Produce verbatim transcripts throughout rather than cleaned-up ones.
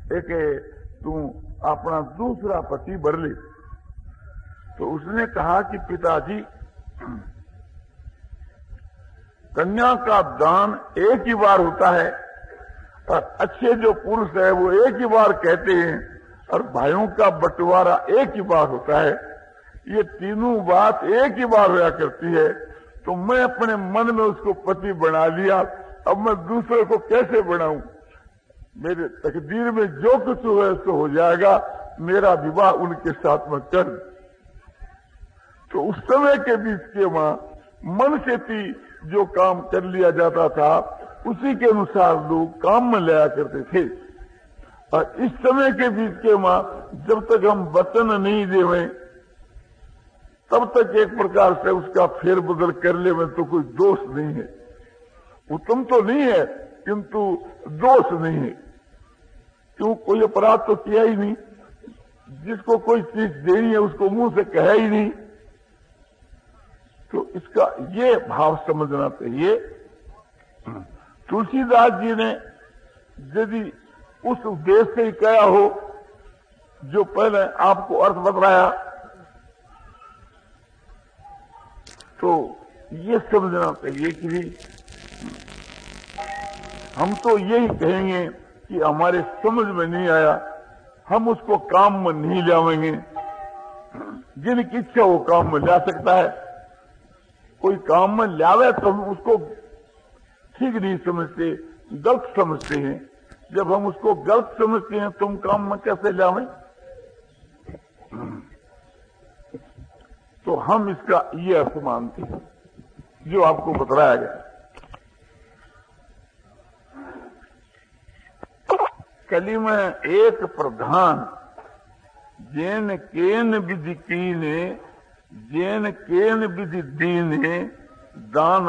एक तू अपना दूसरा पति बर ले। तो उसने कहा कि पिताजी, कन्या का दान एक ही बार होता है और अच्छे जो पुरुष है वो एक ही बार कहते हैं और भाइयों का बंटवारा एक ही बार होता है। ये तीनों बात एक ही बार होया करती है। तो मैं अपने मन में उसको पति बना लिया, अब मैं दूसरे को कैसे बनाऊं? मेरे तकदीर में जो कुछ हुआ सो हो जाएगा, मेरा विवाह उनके साथ में कर। तो उस समय के बीच के मां मन से थी जो काम कर लिया जाता था उसी के अनुसार लोग काम में लाया करते थे। और इस समय के बीच के मां जब तक हम वचन नहीं देवे तब तक एक प्रकार से उसका फेरबदल कर ले में तो कोई दोष नहीं है। उत्तम तो नहीं है किंतु दोष नहीं है, क्यों? कोई अपराध तो किया ही नहीं। जिसको कोई चीज देनी है उसको मुंह से कहा ही नहीं। तो इसका ये भाव समझना चाहिए। तुलसीदास जी ने यदि उस उद्देश्य से ही कहा हो जो पहले आपको अर्थ बताया, तो ये समझना चाहिए कि हम तो यही कहेंगे कि हमारे समझ में नहीं आया, हम उसको काम में नहीं लावेंगे। जिनकी इच्छा वो काम में ला सकता है। कोई काम में लावे तो हम उसको ठीक नहीं समझते, गलत समझते हैं। जब हम उसको गलत समझते हैं तो हम काम में कैसे लावें? तो हम इसका ये अर्थ मानते हैं जो आपको बताया गया। कली में एक प्रधान जेन केन विधि कीने जेन केन विधि दीने दान।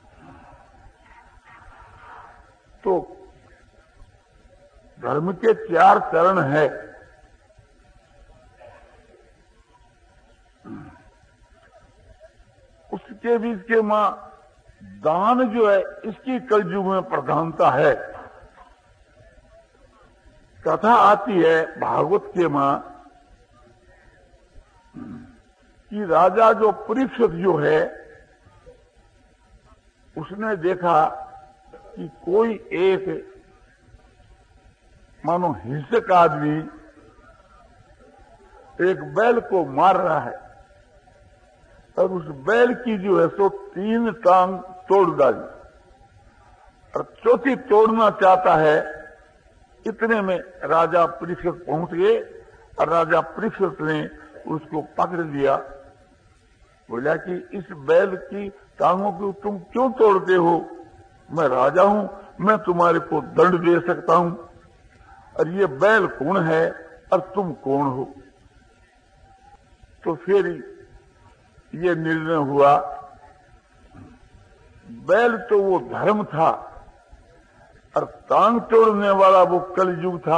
तो धर्म के चार चरण है। उसके बीच के मां दान जो है इसकी कलयुग में प्रधानता है। कथा आती है भागवत के मां कि राजा जो परीक्षित जो है उसने देखा कि कोई एक मानो हिंसक आदमी एक बैल को मार रहा है और उस बैल की जो है सो तीन टांग तोड़ डाली और चौथी तोड़ना चाहता है। इतने में राजा परीक्षित पहुंच गए और राजा परीक्षित ने उसको पकड़ लिया। बोला कि इस बैल की टांगों को तुम क्यों तोड़ते हो? मैं राजा हूं, मैं तुम्हारे को दंड दे सकता हूं। और ये बैल कौन है और तुम कौन हो? तो फिर ये निर्णय हुआ। बैल तो वो धर्म था और टांग तोड़ने वाला वो कलयुग था।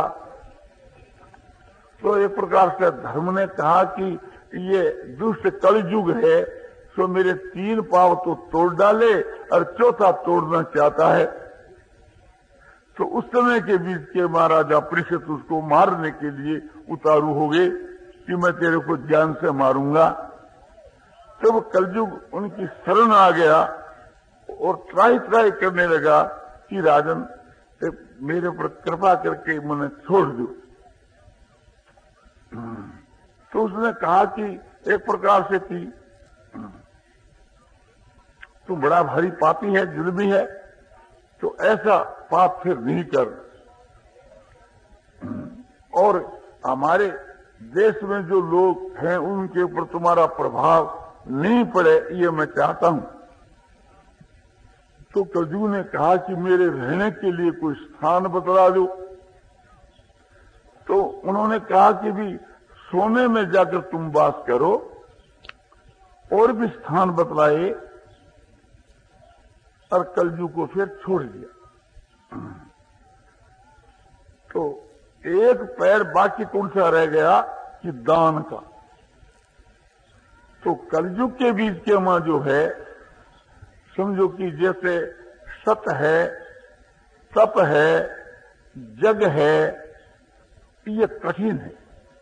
तो एक प्रकार से धर्म ने कहा कि ये दुष्ट कलयुग है, तो मेरे तीन पांव तो तोड़ डाले और चौथा तोड़ना चाहता है। तो उस समय के बीच के महाराजा परीक्षित उसको मारने के लिए उतारू हो गए कि मैं तेरे को जान से मारूंगा। तो वो कलयुग उनकी शरण आ गया और ट्राई ट्राई करने लगा कि राजन मेरे पर कृपा करके मैंने छोड़ दो। तो उसने कहा कि एक प्रकार से कि तू बड़ा भारी पापी है, जुल्मी है, तो ऐसा पाप फिर नहीं कर। और हमारे देश में जो लोग हैं उनके ऊपर तुम्हारा प्रभाव नहीं पड़े, ये मैं चाहता हूं। तो कलयुग ने कहा कि मेरे रहने के लिए कोई स्थान बतला दो। तो उन्होंने कहा कि भी सोने में जाकर तुम वास करो। और भी स्थान बतलाए और कलयुग को फिर छोड़ दिया। तो एक पैर बाकी कौन सा रह गया कि दान का। तो कलयुग के बीच के मां जो है, समझो कि जैसे सत है, तप है, जग है ये कठिन है।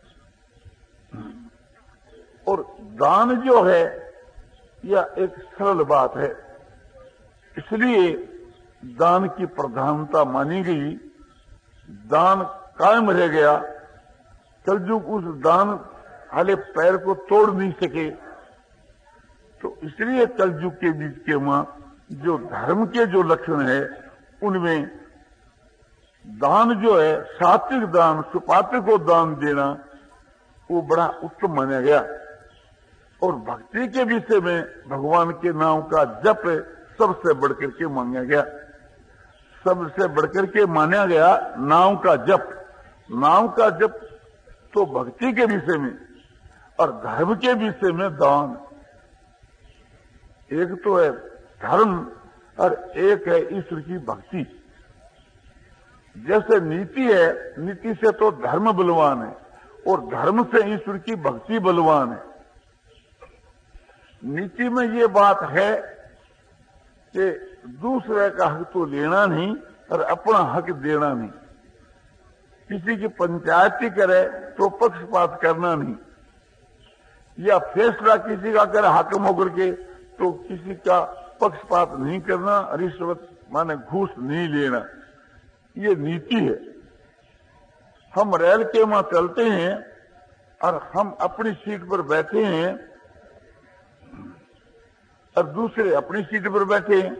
और दान जो है यह एक सरल बात है, इसलिए दान की प्रधानता मानी गई, दान कायम रह गया। कलयुग उस दान वाले पैर को तोड़ नहीं सके, तो इसलिए कलयुग के बीच के मां जो धर्म के जो लक्षण है उनमें दान जो है, सात्विक दान, सुपात्र को दान देना, वो बड़ा उत्तम माना गया। और भक्ति के विषय में भगवान के नाम का जप सबसे बढ़कर के माना गया, सबसे बढ़कर के माना गया नाम का जप। नाम का जप तो भक्ति के विषय में और धर्म के विषय में दान। एक तो है धर्म और एक है ईश्वर की भक्ति। जैसे नीति है, नीति से तो धर्म बलवान है और धर्म से ईश्वर की भक्ति बलवान है। नीति में ये बात है कि दूसरे का हक तो लेना नहीं और अपना हक देना नहीं। किसी की पंचायती करे तो पक्षपात करना नहीं, या फैसला किसी का करे हाकिम होकर के तो किसी का पक्षपात नहीं करना, रिश्वत माने घूस नहीं लेना। ये नीति है। हम रेल के मां चलते हैं और हम अपनी सीट पर बैठे हैं और दूसरे अपनी सीट पर बैठे हैं,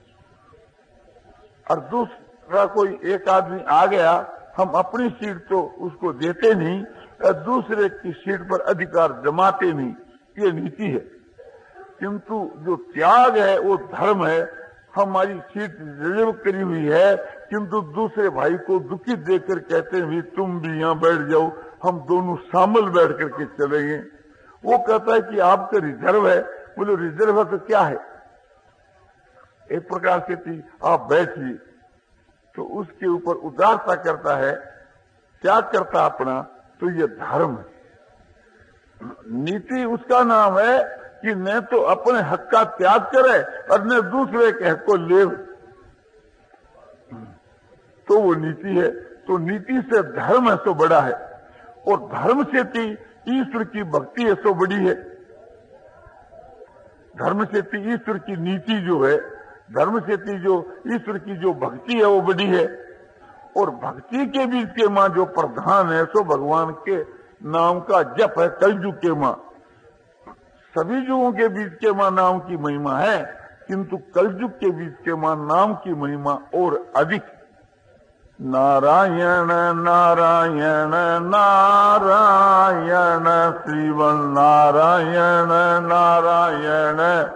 और दूसरा कोई एक आदमी आ गया, हम अपनी सीट तो उसको देते नहीं और दूसरे की सीट पर अधिकार जमाते नहीं। ये नीति है। किंतु जो त्याग है वो धर्म है। हमारी सीट रिजर्व करी हुई है, किंतु दूसरे भाई को दुखी देखकर कहते हैं भी तुम भी यहाँ बैठ जाओ, हम दोनों शामिल बैठ करके चलेंगे। वो कहता है कि आपका रिजर्व है। बोले रिजर्व है तो क्या है, एक प्रकार से थी आप बैठिए। तो उसके ऊपर उदारता करता है, त्याग करता अपना, तो ये धर्म है। नीति उसका नाम है कि न तो अपने हक का त्याग करे और न दूसरे के हक को ले, तो वो नीति है। तो नीति से धर्म है सो बड़ा है, और धर्म से थी ईश्वर की भक्ति है सो बड़ी है। धर्म से थी ईश्वर की नीति जो है, धर्म से थी जो ईश्वर की जो भक्ति है वो बड़ी है। और भक्ति के बीच के मां जो प्रधान है सो भगवान के नाम का जप है। कलयुग के मां सभी युगों के बीच के मां नाम की महिमा है, किंतु कलयुग के बीच के मां नाम की महिमा और अधिक। नारायण नारायण नारायण श्रीवन नारायण नारायण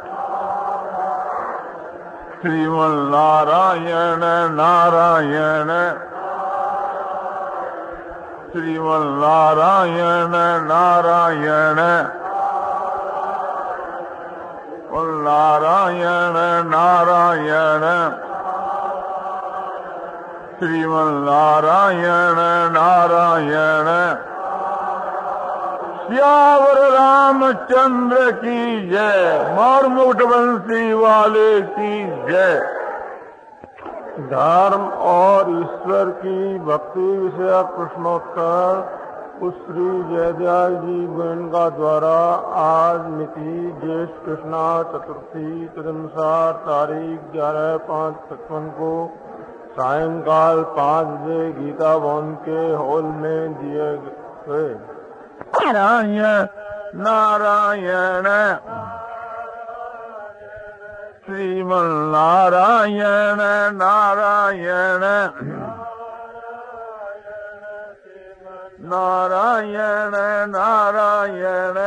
श्रीमन नारायण नारायण श्रीमन नारायण नारायण नारायण नारायण श्रीमन नारायण नारायण। श्यावर रामचंद्र की जय, मार मुकुट बंसी वाले की जय। धर्म और ईश्वर की भक्ति विषय प्रश्नोत्तर उस श्री जयदयाल जी गोयनका द्वारा आज मिति ज्येष्ठ कृष्णा चतुर्थी तदनुसार तारीख ग्यारह पाँच पचपन को सायंकाल पाँच बजे गीता भवन के हॉल में दिए गए। नारायण नारायण श्रीमन नारायण नारायण नारायण नारायण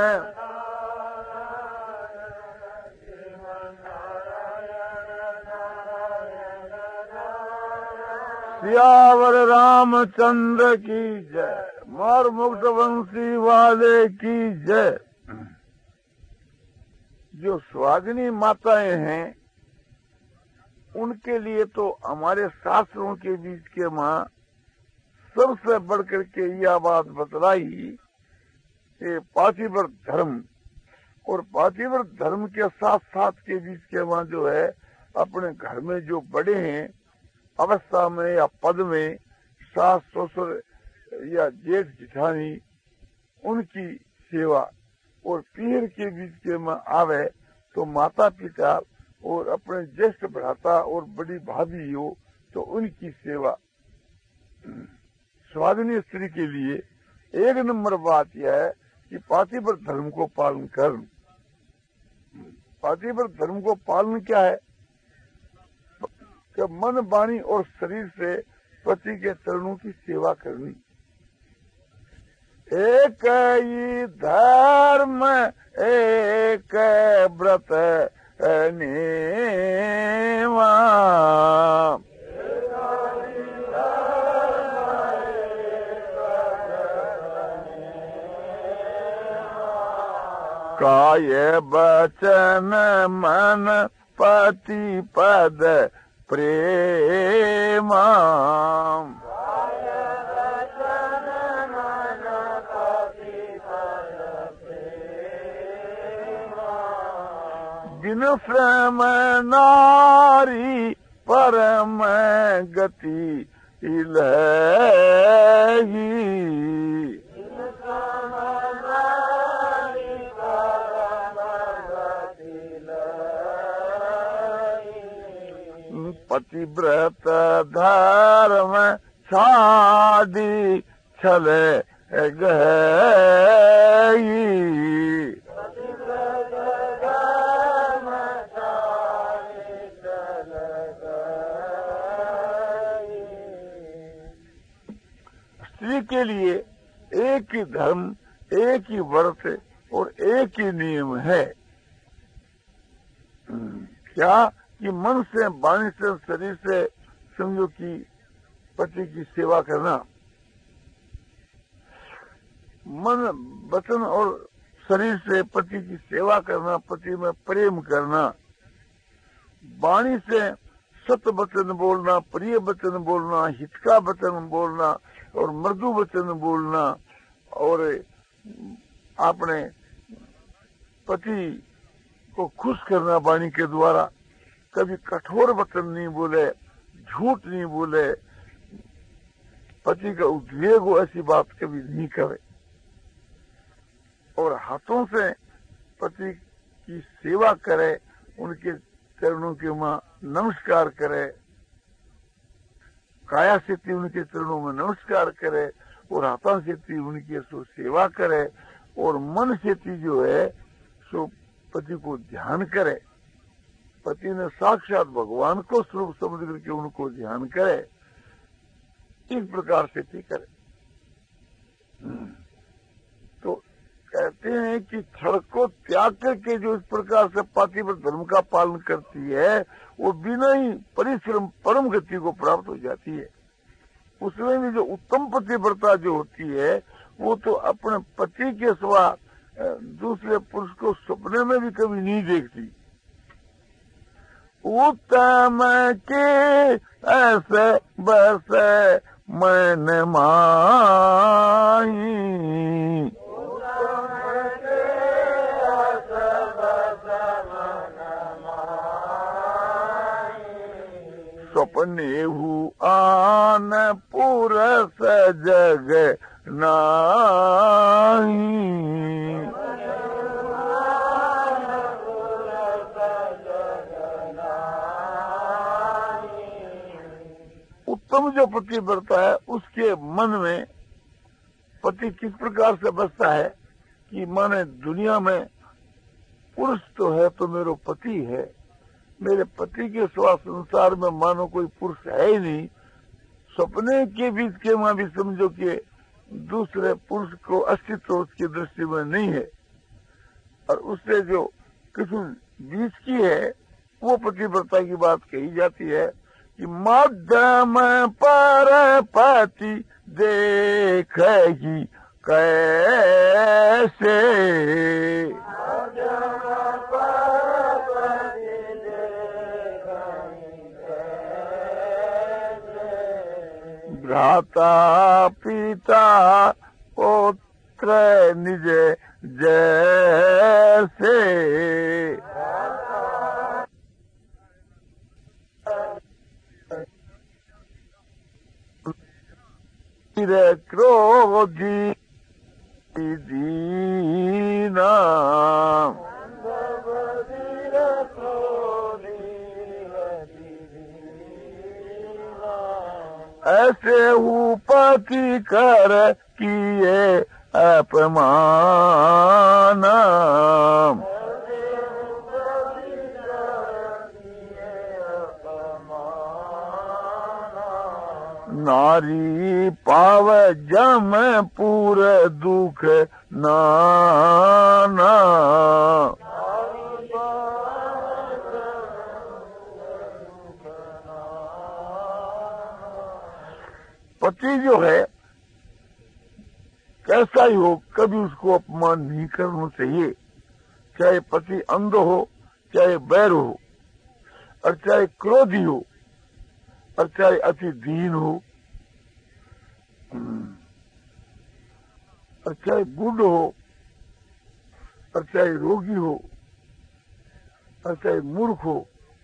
सियावर रामचंद्र की जय, मार मुक्त वंशी वाले की जय। जो सुहागिनी माताएं हैं उनके लिए तो हमारे शास्त्रों के बीच के मां सबसे बढ़कर के यह बात बतलाई कि पातिव्रत धर्म, और पातिव्रत धर्म के साथ साथ के बीच के मां जो है अपने घर में जो बड़े हैं अवस्था में या पद में, सास ससुर या जेठ जिठानी उनकी सेवा, और पीर के बीच के में आवे तो माता पिता और अपने ज्येष्ठ भ्राता और बड़ी भाभी हो तो उनकी सेवा। स्वादिनी स्त्री के लिए एक नंबर बात यह है कि पातिव्रत धर्म को पालन कर। पातिव्रत धर्म को पालन क्या है कि मन, वाणी और शरीर से पति के चरणों की सेवा करनी। एक ही धर्म एक व्रत नेवा, काय बचन मन पति पद प्रेमा, बिन श्रम नारी परम गति इलही, पतिव्रत धर्म छाड़ी छले गई, स्त्री के लिए एक ही धर्म, एक ही व्रत और एक ही नियम है। क्या कि मन से, वाणी से, शरीर से समझो कि पति की सेवा करना, मन, वचन और शरीर से पति की सेवा करना, पति में प्रेम करना, वाणी से सत्य वचन बोलना, प्रिय वचन बोलना, हित का वचन बोलना और मृदु वचन बोलना, और अपने पति को खुश करना वाणी के द्वारा। कभी कठोर वचन नहीं बोले, झूठ नहीं बोले, पति का उद्वेग हो ऐसी बात कभी नहीं करे, और हाथों से पति की सेवा करे, उनके चरणों के मां नमस्कार करे, काया से उनके चरणों में नमस्कार करे, और हाथों से उनकी सो सेवा करे, और मन से जो है सो पति को ध्यान करे। पति ने साक्षात भगवान को स्वरूप समझ करके उनको ध्यान करे, इस प्रकार से ठीक करे। तो कहते हैं कि छड़ को त्याग करके जो इस प्रकार से पातिव्रत धर्म का पालन करती है, वो बिना ही परिश्रम परम गति को प्राप्त हो जाती है। उसमें भी जो उत्तम पतिव्रता जो होती है, वो तो अपने पति के सिवा दूसरे पुरुष को सपने में भी कभी नहीं देखती। उत्तम के ऐसे बस मन माही, सपने हु आन पुरस जग नाही, उत्तम जो पति बरता है उसके मन में पति किस प्रकार से बसता है कि माने दुनिया में पुरुष तो है तो मेरा पति है, मेरे पति के सिवा संसार में मानो कोई पुरुष है ही नहीं। सपने के बीच के मां भी समझो कि दूसरे पुरुष को अस्तित्व उसकी दृष्टि में नहीं है, और उससे जो किसी बीच की है वो पतिव्रता की बात कही जाती है कि मध्यम पर पति देखेगी कैसे, भ्राता पिता पुत्र निज जैसे, क्रोधी दीना ऐसे उपति कर किए अपमान नारी पाव जम पूर दुख नाना पति जो है कैसा ही हो कभी उसको अपमान नहीं करना चाहिए, चाहे पति अंध हो, चाहे बैर हो, और चाहे क्रोधी हो, और चाहे अति दीन हो, और चाहे बूढ़ हो, और चाहे रोगी हो, और चाहे मूर्ख हो,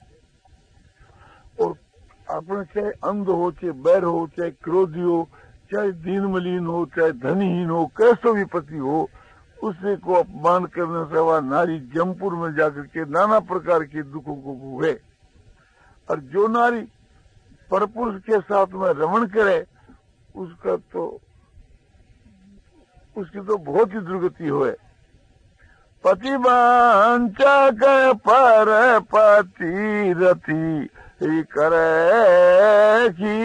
और अपने चाहे अंध हो, चाहे बैर हो, चाहे क्रोधी हो, चाहे दीन मलिन हो, चाहे धनीहीन हो, कैसा भी पति हो, उसे को अपमान करने से वह नारी जमपुर में जाकर के नाना प्रकार के दुखों को भोगे। और जो नारी परपुरुष के साथ में रमण करे उसका तो उसकी तो बहुत ही दुर्गति होए। पति वांचक पर पति रति करेगी,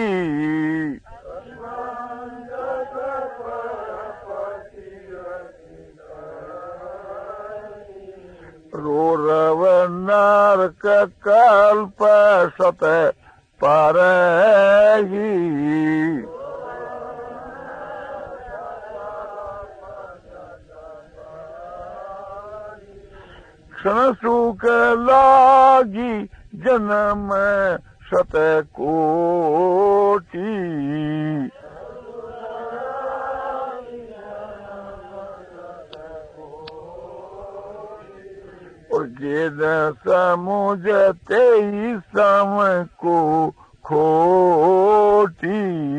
रोरव नरक कल्प सत पारेगी। क्षण सुख लागी जन्म शत कोटि, और जे न समुझते ही सम को खोटी।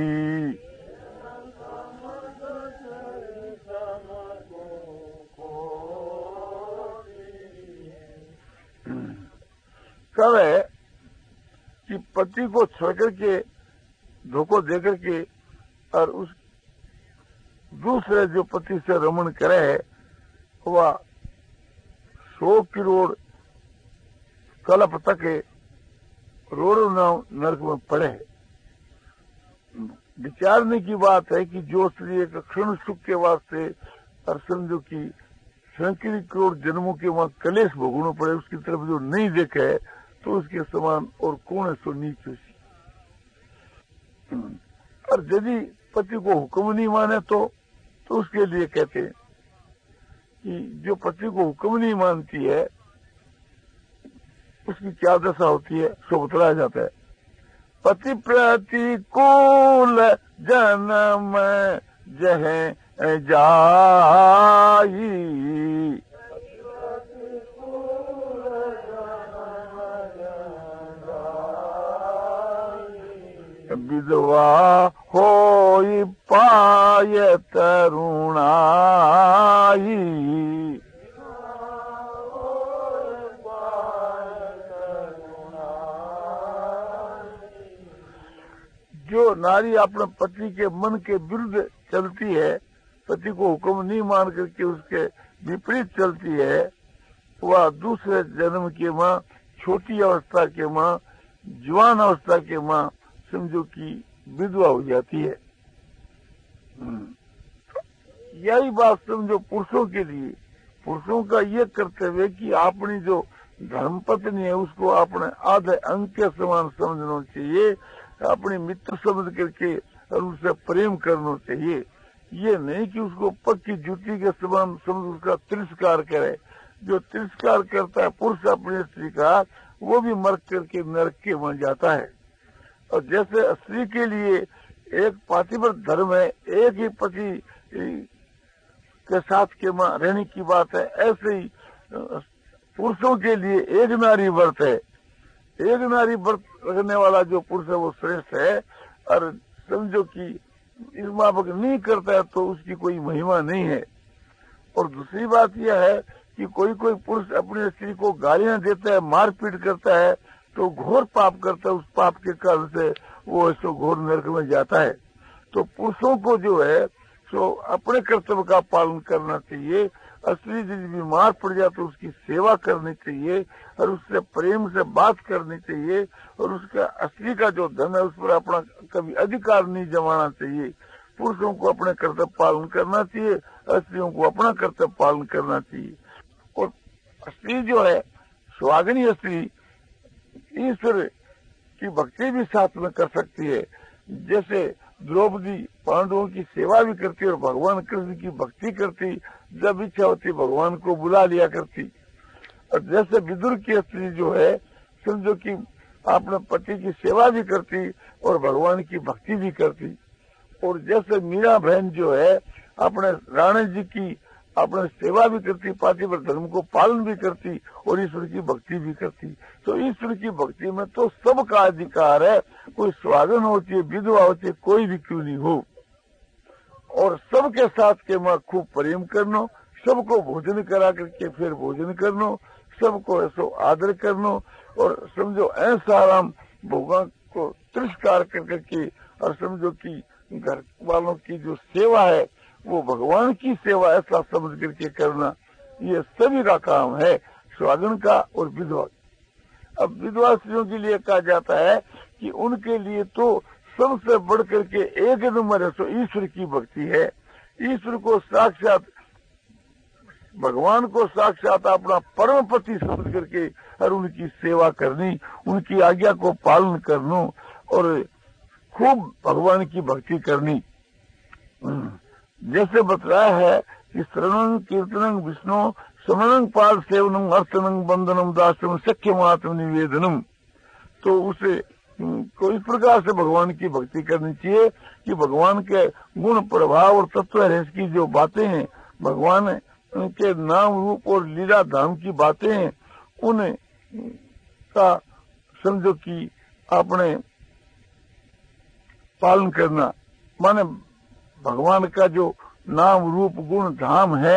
कब है कि पति को छोड़ करके धोखो दे करके और उस दूसरे जो पति से रमण करे है वह सौ करोड़ कल्प तक रोड़ो नरक में पड़े है। विचारने की बात है कि जो स्त्री एक क्षण सुख के वास्ते और समझो कि सैकड़ों करोड़ जन्मों के वहां कलेश भोगना पड़े, उसकी तरफ जो नहीं देखे है तो उसके समान और कौन है सो नीच उसी। और यदि पति को हुक्म नहीं माने तो तो उसके लिए कहते हैं कि जो पति को हुक्म नहीं मानती है उसकी क्या दशा होती है सो बतलाया जाता है। पति प्रतिकूल जन्म जह जाई, विधवा होई पाय तरुणाई, जो नारी अपने पति के मन के विरुद्ध चलती है, पति को हुक्म नहीं मान करके उसके विपरीत चलती है, वह दूसरे जन्म के माँ, छोटी अवस्था के माँ, जवान अवस्था के माँ समझो कि विधवा हो जाती है। यही बात समझो पुरुषों के लिए, पुरुषों का ये कर्तव्य कि अपनी जो धर्मपत्नी है उसको अपने आधे अंग के समान समझना चाहिए, अपने मित्र समझ करके और उससे प्रेम करना चाहिए। ये नहीं कि उसको पक्की जूती के समान समझ उसका तिरस्कार करे। जो तिरस्कार करता है पुरुष अपनी स्त्री का, वो भी मर करके नरक के बन जाता है। और जैसे स्त्री के लिए एक पातिव्रत धर्म है, एक ही पति के साथ के मां रहने की बात है, ऐसे ही पुरुषों के लिए एक नारी व्रत है। एक नारी व्रत रखने वाला जो पुरुष है वो श्रेष्ठ है। और समझो कि इस माफक नहीं करता है तो उसकी कोई महिमा नहीं है। और दूसरी बात यह है कि कोई कोई पुरुष अपनी स्त्री को गालियां देता है, मारपीट करता है, तो घोर पाप करता है। उस पाप के कारण से वो ऐसो घोर नरक में जाता है। तो पुरुषों को जो है सो अपने कर्तव्य का पालन करना चाहिए। स्त्री यदि बीमार पड़ जाए तो उसकी सेवा करनी चाहिए और उससे प्रेम से बात करनी चाहिए, और उसका स्त्री का जो धन है उस पर अपना कभी अधिकार नहीं जमाना चाहिए। पुरुषों को अपने कर्तव्य पालन करना चाहिए, स्त्रियों को अपना कर्तव्य पालन करना चाहिए। और स्त्री जो है सुहागिनी स्त्री ईश्वर की भक्ति भी साथ में कर सकती है। जैसे द्रौपदी पांडवों की सेवा भी करती और भगवान कृष्ण की भक्ति करती, जब इच्छा होती भगवान को बुला लिया करती। और जैसे विदुर की स्त्री जो है समझो कि अपने पति की सेवा भी करती और भगवान की भक्ति भी करती। और जैसे मीरा बहन जो है अपने राणा जी की अपने सेवा भी करती, पातिव्रत धर्म को पालन भी करती और ईश्वर की भक्ति भी करती। तो ईश्वर की भक्ति में तो सबका अधिकार है, कोई सुहागन होती है, विधवा होती है, कोई भी क्यों नहीं हो। और सबके साथ के मैं खूब प्रेम करनो, सबको भोजन करा करके फिर भोजन करनो, सबको ऐसो आदर करनो। और समझो ऐसा राम भगवान को तिरस्कार कर करके और समझो कि घर वालों की जो सेवा है वो भगवान की सेवा ऐसा समझ करके करना, ये सभी का काम है, सुहागन का और विधवा। अब विधवा स्त्रियों के लिए कहा जाता है कि उनके लिए तो सबसे बढ़ करके एक नंबर है सो ईश्वर की भक्ति है। ईश्वर को साक्षात भगवान को साक्षात अपना परम पति समझ करके और उनकी सेवा करनी, उनकी आज्ञा को पालन करना और खूब भगवान की भक्ति करनी। जैसे बताया है कि श्रवणं कीर्तनं विष्णु स्मरणं पाद सेवनम अर्चनं बंदनम दासम सख्यमात्म निवेदनम। तो उसे को इस प्रकार से भगवान की भक्ति करनी चाहिए कि भगवान के गुण प्रभाव और तत्व रहस्य की जो बातें हैं, भगवान के नाम रूप और लीला धाम की बातें हैं, उन का समझो कि आपने पालन करना। माने भगवान का जो नाम रूप गुण धाम है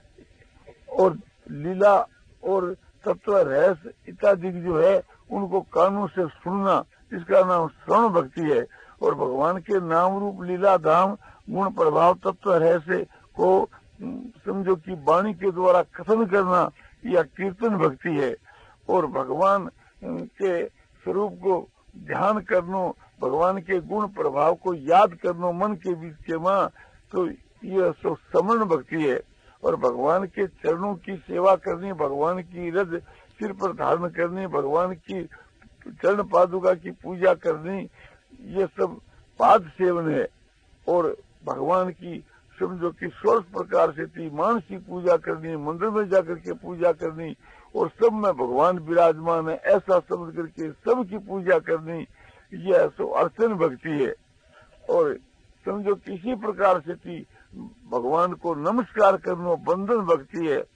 और लीला और तत्व रहस्य इत्यादि जो है उनको कानों से सुनना, इसका नाम श्रवण भक्ति है। और भगवान के नाम रूप लीला धाम गुण प्रभाव तत्व रहस्य को समझो कि वाणी के द्वारा कथन करना या कीर्तन भक्ति है। और भगवान के स्वरूप को ध्यान करना, भगवान के गुण प्रभाव को याद करना मन के बीच के मां, तो ये सो समरण भक्ति है। और भगवान के चरणों की सेवा करनी, भगवान की रज सिर पर धारण करनी, भगवान की चरण पादुका की पूजा करनी, ये सब पाद सेवन है। और भगवान की समझो कि सोलह प्रकार से थी मानसिक पूजा करनी, मंदिर में जाकर के पूजा करनी और सब में भगवान विराजमान है ऐसा समझ करके सबकी पूजा करनी, यह सो अर्चन भक्ति है। और समझो किसी प्रकार से थी भगवान को नमस्कार करना बंधन भक्ति है।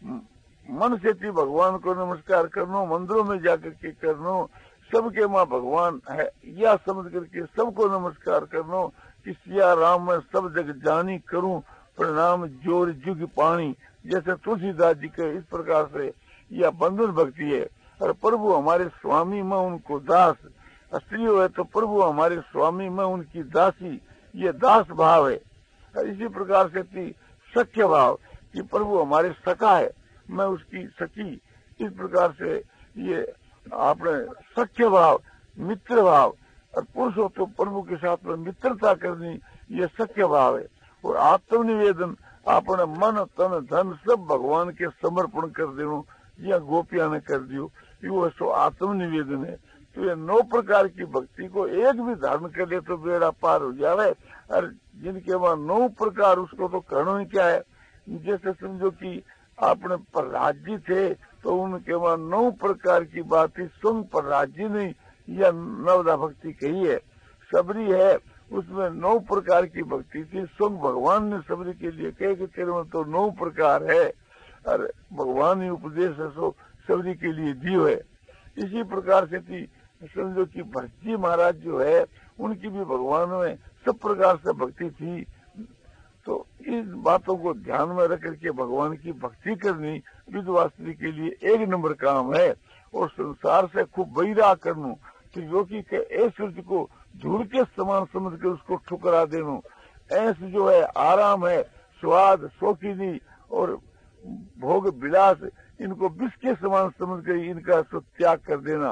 मन से थी भगवान को नमस्कार करना, मंदिरों में जाकर के करना, सबके माँ भगवान है यह समझ करके सबको नमस्कार करना कि सिया राम में सब जग जानी करूं प्रणाम जोर जुग पानी, जैसे तुलसीदास जी के इस प्रकार से यह बंधन भक्ति है। और प्रभु हमारे स्वामी में उनको दास, स्त्री है तो प्रभु हमारे स्वामी में उनकी दासी, ये दास भाव है। और इसी प्रकार से थी सख्य भाव कि प्रभु हमारे सखा है, मैं उसकी सखी, इस प्रकार से ये आपने सख्य भाव, मित्र भाव। और पुरुष हो तो प्रभु के साथ में मित्रता करनी, ये सख्य भाव है। और आत्मनिवेदन अपने मन तन धन सब भगवान के समर्पण कर देना, या गोपिया ने कर दियो, यो सो आत्मनिवेदन है। तो ये नौ प्रकार की भक्ति को एक भी धारण कर ले तो बेड़ा पार हो जावे। और जिनके वहां नौ प्रकार उसको तो करना ही क्या है। जैसे समझो कि आपने प्रहलाद जी थे तो उनके वहां नौ प्रकार की बात थी, स्वयं प्रहलाद जी ने यह नवदा भक्ति कही है। सबरी है उसमें नौ प्रकार की भक्ति थी, स्वयं भगवान ने सबरी के लिए कहे कि तेरे में तो नौ प्रकार है, और भगवान ने उपदेश है सो सबरी के लिए दियो है। इसी प्रकार से थी समझो कि भरत जी महाराज जो है उनकी भी भगवान में सब प्रकार से भक्ति थी। तो इन बातों को ध्यान में रख करके भगवान की भक्ति करनी विधवा स्त्री के लिए एक नंबर काम है। और संसार से खूब वैराग करनू, तो जो कि ऐश्वर्य को धूल के समान समझ कर उसको ठुकरा देनो। ऐसे जो है आराम है, स्वाद, शौकीनी और भोग विलास, इनको विष के समान समझ कर इनका त्याग कर देना।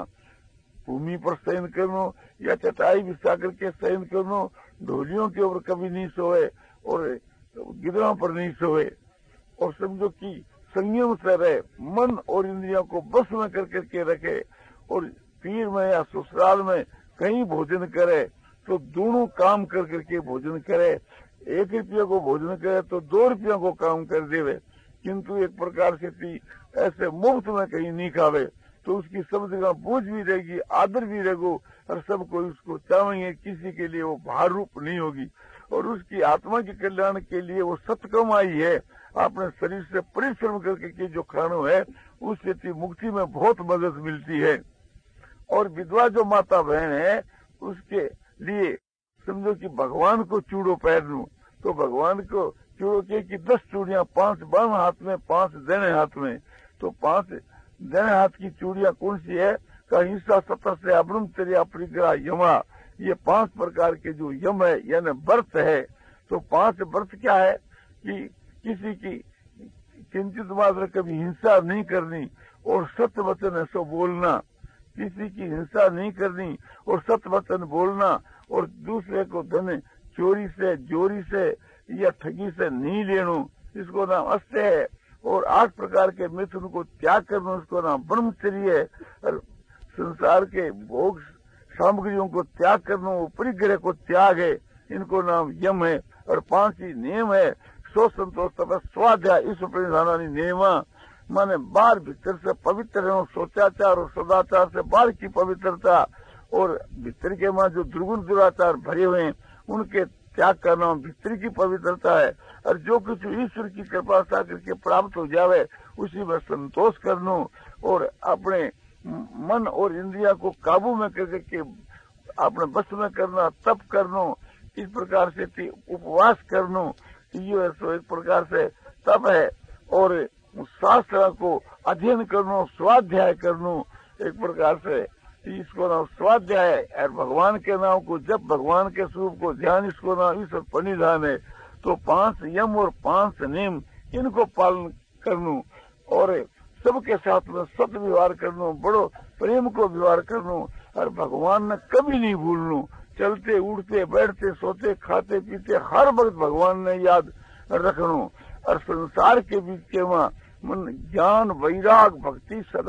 भूमि पर शयन करनो या चटाई बिछा करके शयन करनो, ढोलियों के ऊपर कभी नहीं सोए और गिदड़ों पर नहीं सोए। और समझो कि संयम से रहे, मन और इंद्रियों को बस में कर करके रखे। और पीर में या ससुराल में कहीं भोजन करे तो दोनों काम कर करके भोजन करे। एक रुपये को भोजन करे तो दो रुपयों को काम कर देवे, किंतु एक प्रकार से थी ऐसे मुफ्त में कहीं नहीं खावे तो उसकी सब जगह बूझ भी रहेगी, आदर भी रहेगो और सब कोई उसको चाहेंगे, किसी के लिए वो भार रूप नहीं होगी। और उसकी आत्मा के कल्याण के लिए वो सत्कमाई है, अपने शरीर से परिश्रम करके के जो खाना है उससे मुक्ति में बहुत मदद मिलती है। और विधवा जो माता बहन है उसके लिए समझो कि भगवान को चूड़ो पहनू, तो भगवान को चूड़ो के कि दस चूड़ियां, पांच बाम हाथ में, पांच देने हाथ में। तो पांच देने हाथ की चूड़ियां कौन सी है? का हिस्सा सतर से अब्रह्मचर्या परिग्रह यमा, ये पांच प्रकार के जो यम है यानी व्रत है। तो पांच व्रत क्या है कि किसी की किंचित मात्र कभी हिंसा नहीं करनी और सत्य वचन ऐसा बोलना, किसी की हिंसा नहीं करनी और सत्य वचन बोलना, और दूसरे को धन चोरी से, जोरी से या ठगी से नहीं लेनो, इसको नाम अस्त्य है। और आठ प्रकार के मिथुन को त्याग करना, उसको नाम ब्रह्मचर्य है। और संसार के भोग सामग्रियों को त्याग करना, वो परिग्रह को त्याग है, इनको नाम यम है। और पांच ही नियम है, सो संतोष तथा स्वाध्याय, इस परिधानी नियमा माने बाहर भीतर से पवित्र रहना, सोचाचार और सदाचार से बाहर की पवित्रता, और भीतर के मां जो दुर्गुण दुराचार भरे हुए हैं उनके त्याग करना भीतर की पवित्रता है। और जो कुछ ईश्वर की कृपा से करके प्राप्त हो जावे उसी में संतोष करनो, और अपने मन और इंद्रिया को काबू में करके अपने बस में करना, तप करनो, इस प्रकार से उपवास करनो, ये एक प्रकार से तप है। और शास्त्र को अध्ययन करनो, स्वाध्याय करनो, एक प्रकार से इसको नाम स्वाध्याय है। और भगवान के नाम को जब भगवान के स्वरूप को ध्यान, इसको नाम ईश्वर परिधान है। तो पांच यम और पांच नियम इनको पालन करनो, और सबके साथ में सत व्यवहार करनो, बड़ो प्रेम को व्यवहार करनो, और भगवान ने कभी नहीं भूलनो। चलते उठते बैठते सोते खाते पीते हर वक्त भगवान ने याद रखनो। और संसार के बीच के वहाँ मन ज्ञान वैराग भक्ति सदा